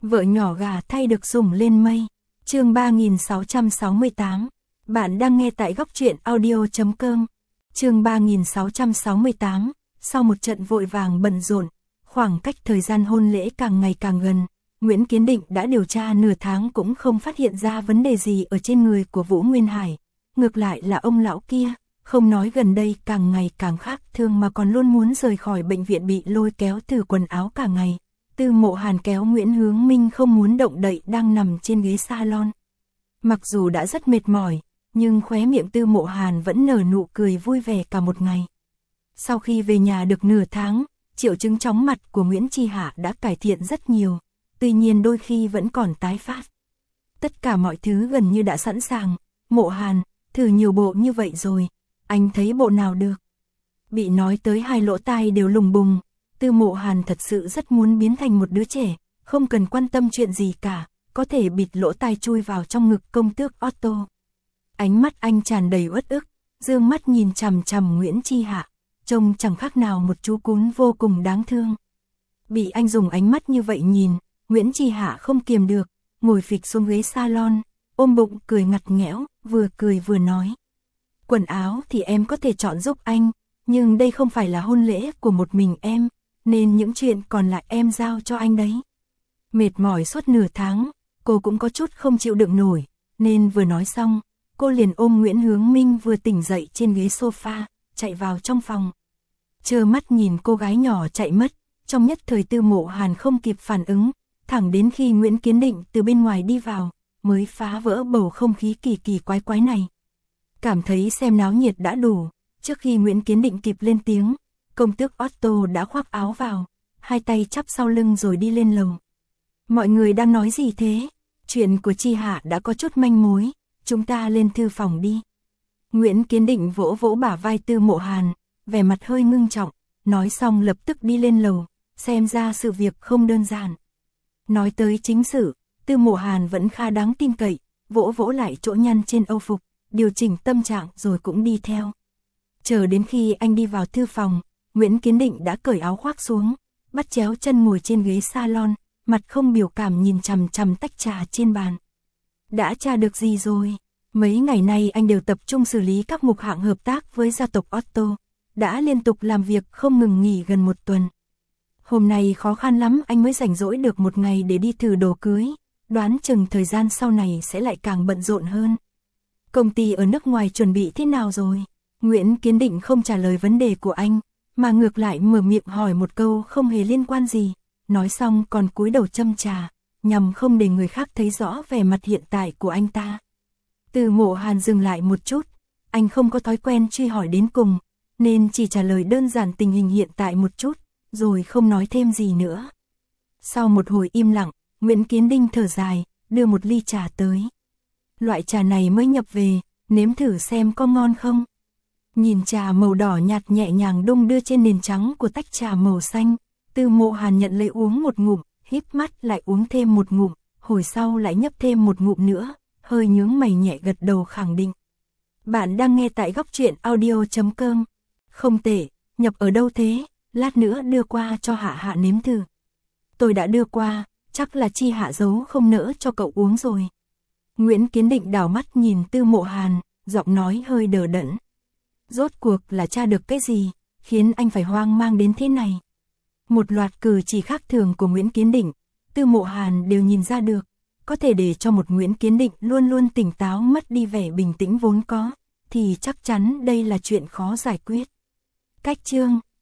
Vợ nhỏ gà thay được sủng lên mây. Chương 3668. Bạn đang nghe tại góc truyện audio.com. Chương 3668. Sau một trận vội vàng bận rộn, khoảng cách thời gian hôn lễ càng ngày càng gần, Nguyễn Kiến Định đã điều tra nửa tháng cũng không phát hiện ra vấn đề gì ở trên người của Vũ Nguyên Hải. Ngược lại là ông lão kia, không nói gần đây càng ngày càng khác thường mà còn luôn muốn rời khỏi bệnh viện bị lôi kéo từ quần áo cả ngày. Tư Mộ Hàn kéo Nguyễn Hướng Minh không muốn động đậy đang nằm trên ghế salon. Mặc dù đã rất mệt mỏi, nhưng khóe miệng Tư Mộ Hàn vẫn nở nụ cười vui vẻ cả một ngày. Sau khi về nhà được nửa tháng, triệu chứng chóng mặt của Nguyễn Chi Hạ đã cải thiện rất nhiều, tuy nhiên đôi khi vẫn còn tái phát. Tất cả mọi thứ gần như đã sẵn sàng. Mộ Hàn, thử nhiều bộ như vậy rồi, anh thấy bộ nào được? Bị nói tới hai lỗ tai đều lùng bùng, Tư Mộ Hàn thật sự rất muốn biến thành một đứa trẻ, không cần quan tâm chuyện gì cả, có thể bịt lỗ tai chui vào trong ngực công tước Otto. Ánh mắt anh tràn đầy uất ức, dương mắt nhìn chằm chằm Nguyễn Chi Hạ, trông chẳng khác nào một chú cún vô cùng đáng thương. Bị anh dùng ánh mắt như vậy nhìn, Nguyễn Chi Hạ không kiềm được, ngồi phịch xuống ghế salon, ôm bụng cười ngặt nghẽo, vừa cười vừa nói. Quần áo thì em có thể chọn giúp anh, nhưng đây không phải là hôn lễ của một mình em, nên những chuyện còn lại em giao cho anh đấy. Mệt mỏi suốt nửa tháng, cô cũng có chút không chịu đựng nổi, nên vừa nói xong, cô liền ôm Nguyễn Hướng Minh vừa tỉnh dậy trên ghế sofa, chạy vào trong phòng. Trơ mắt nhìn cô gái nhỏ chạy mất, trong nhất thời Tư Mộ Hàn không kịp phản ứng, thẳng đến khi Nguyễn Kiến Định từ bên ngoài đi vào, mới phá vỡ bầu không khí kỳ kỳ quái quái này. Cảm thấy xem náo nhiệt đã đủ, trước khi Nguyễn Kiến Định kịp lên tiếng, công tước Otto đã khoác áo vào, hai tay chắp sau lưng rồi đi lên lầu. Mọi người đang nói gì thế? Chuyện của Chi Hạ đã có chút manh mối, chúng ta lên thư phòng đi. Nguyễn Kiến Định vỗ vỗ bả vai Tư Mộ Hàn, vẻ mặt hơi ngưng trọng, nói xong lập tức đi lên lầu, xem ra sự việc không đơn giản. Nói tới chính sự, Tư Mộ Hàn vẫn khá đáng tin cậy, vỗ vỗ lại chỗ nhăn trên âu phục, điều chỉnh tâm trạng rồi cũng đi theo. Chờ đến khi anh đi vào thư phòng, Nguyễn Kiến Định đã cởi áo khoác xuống, bắt chéo chân ngồi trên ghế salon, mặt không biểu cảm nhìn chằm chằm tách trà trên bàn. Đã tra được gì rồi? Mấy ngày nay anh đều tập trung xử lý các mục hạng hợp tác với gia tộc Otto, đã liên tục làm việc không ngừng nghỉ gần một tuần. Hôm nay khó khăn lắm anh mới rảnh rỗi được một ngày để đi thử đồ cưới, đoán chừng thời gian sau này sẽ lại càng bận rộn hơn. Công ty ở nước ngoài chuẩn bị thế nào rồi? Nguyễn Kiến Định không trả lời vấn đề của anh, mà ngược lại mở miệng hỏi một câu không hề liên quan gì, nói xong còn cúi đầu châm trà, nhằm không để người khác thấy rõ vẻ mặt hiện tại của anh ta. Tư Mộ Hàn dừng lại một chút, anh không có thói quen truy hỏi đến cùng, nên chỉ trả lời đơn giản tình hình hiện tại một chút, rồi không nói thêm gì nữa. Sau một hồi im lặng, Nguyễn Kiến Định thở dài, đưa một ly trà tới. Loại trà này mới nhập về, nếm thử xem có ngon không. Nhìn trà màu đỏ nhạt nhẹ nhàng đung đưa trên nền trắng của tách trà màu xanh, Tư Mộ Hàn nhận lấy uống một ngụm, híp mắt lại uống thêm một ngụm, hồi sau lại nhấp thêm một ngụm nữa, hơi nhướng mày nhẹ gật đầu khẳng định. Bạn đang nghe tại góc truyện audio.com. Không tệ, nhập ở đâu thế? Lát nữa đưa qua cho Hạ Hạ nếm thử. Tôi đã đưa qua, chắc là Chi Hạ giấu không nỡ cho cậu uống rồi. Nguyễn Kiến Định đảo mắt nhìn Tư Mộ Hàn, giọng nói hơi đờ đẫn. Rốt cuộc là tra được cái gì, khiến anh phải hoang mang đến thế này? Một loạt cử chỉ khác thường của Nguyễn Kiến Định, Tư Mộ Hàn đều nhìn ra được, có thể để cho một Nguyễn Kiến Định luôn luôn tỉnh táo mất đi vẻ bình tĩnh vốn có, thì chắc chắn đây là chuyện khó giải quyết. Cách chương